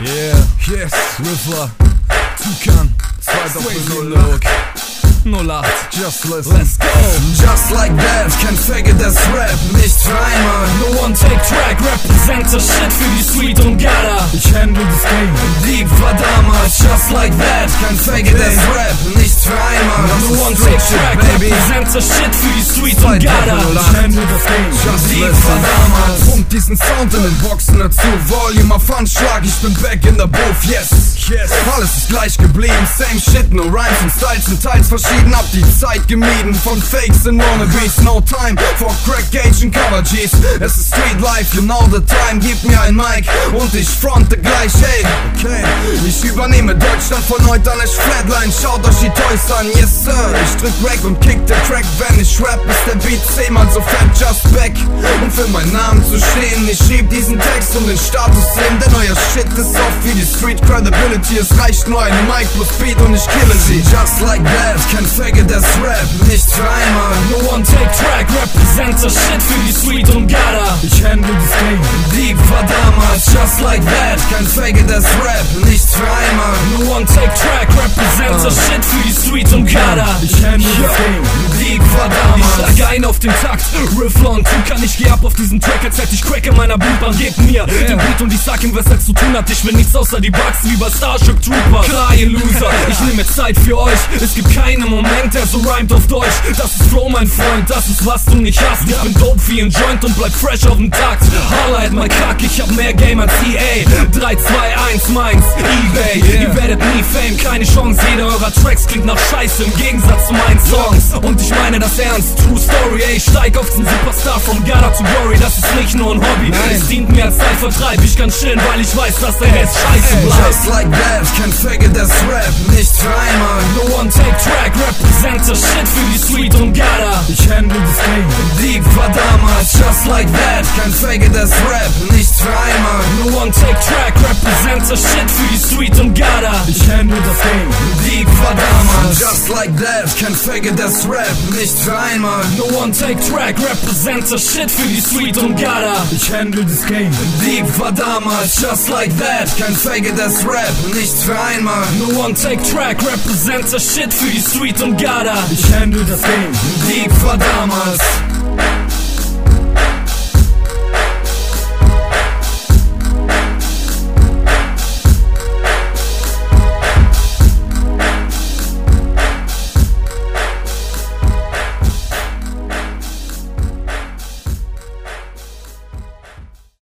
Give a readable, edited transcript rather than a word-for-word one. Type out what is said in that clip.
Yeah, yes, Riffler, Tukan, 2.0 Look, 08, just listen. Let's go. Just like that, kein Faggot, das Rap, nicht Reimer. No one take track, represent the shit für die Street und Gutter. Ich handle das Game. Dieb war damals, just like that, kein Faggot, das Rap, nicht Reimer. No one take track, represent the shit für die Street und Gutter. Ich handle das Game. Just Dieb war damals. Pump diesen Sound in den Boxen dazu, Volume auf Anschlag, ich bin back in the booth, yes. Alles ist gleich geblieben, same shit, no rhymes und Styles sind teils verschieden. Hab die Zeit gemieden von Fakes and Wannabes. No time for Crack Gage und Cover Gs. Es ist Street Life, you know the time. Gib mir ein Mic und ich fronte gleich, hey. Okay, ich übernehme Deutschland von heute an, ich Flatline. Schaut euch die Toys an, yes sir. Ich drück Rack und kick der Track, wenn ich rap, ist der Beat 10-mal so fett, just back. Und für meinen Namen zu stehen, ich schrieb diesen Text um den Status sehen. Denn euer Shit ist oft wie die Street Credibility. Es reicht nur ein Mic plus Beat und ich kille sie. Just like that, kein Faggot, das Rap, nicht Reimer. No one take track, represent the shit für die Street und Gutter. Ich handle das Game. Dieb war damals, just like that, kein Faggot, das Rap, nicht Reimer. No one take track, represent the shit für die Street und Gutter. Ich handle das Game. Dieb war damals. Ich schlag ein auf den Takt, Riffler und Tukan, ich geh ab auf diesen Track, als hätte ich Crack in meiner Blutbahn. Gebt mir den Beat und ich sag ihm, was er zu tun hat. Ich will nichts außer die Bugs wie bei Starship Troopers. Klar, ihr Loser, ich nehme Zeit für euch. Es gibt keinen Moment, der so rhymt auf Deutsch. Das ist Flow, mein Freund, das ist was du nicht hast. Ich bin dope wie ein Joint und bleib fresh auf dem Takt. Holla at my Kack, ich hab mehr Game als EA. 3, 2, 1, meins, eBay. Ihr werdet nie Fame, keine Chance. Jeder eurer Tracks klingt nach Scheiße im Gegensatz zu meinen Songs. Und ich meine das ernst, true story, ey. Ich steig auf den Superstar from Gutter to Glory. Das ist nicht nur ein Hobby, es dient mir als Zeitvertreib. Ich kann chillen, weil ich weiß, dass der Rest scheiße bleibt. Just like that, kein Faggot, das Rap, nicht Reimer. No one take track, represent the shit für die Street und Gutter. Ich handle das Game. Dieb war damals, just like that, kein Faggot, das Rap, nicht Reimer. No one take track, represent the shit für die Street und Gutter. Ich handle das Game. Dieb war damals, just like that, kein Faggot, das Rap, nicht Reimer. No one take track, represent the shit für die Street und Gutter. Ich handle das Game. Dieb war damals, just like that, kein Faggot, das Rap, nicht Reimer. No one take track, represent the shit für die Street und Gutter. Ich handle das Game. Dieb war damals.